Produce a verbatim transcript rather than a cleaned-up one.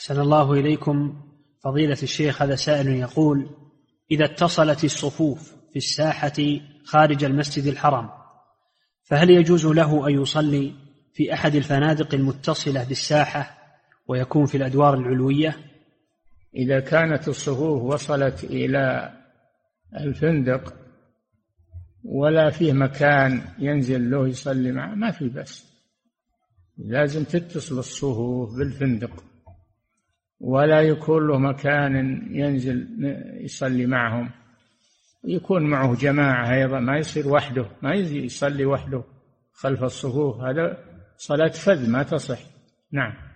أحسن الله إليكم فضيلة الشيخ. هذا سائل يقول: إذا اتصلت الصفوف في الساحة خارج المسجد الحرام فهل يجوز له أن يصلي في أحد الفنادق المتصلة بالساحة ويكون في الأدوار العلوية؟ إذا كانت الصفوف وصلت إلى الفندق ولا فيه مكان ينزل له يصلي معه ما في بس، لازم تتصل الصفوف بالفندق ولا يكون له مكان ينزل يصلي معهم، يكون معه جماعة أيضا، ما يصير وحده، ما يصلي وحده خلف الصفوف، هذا صلاة فذ ما تصح. نعم.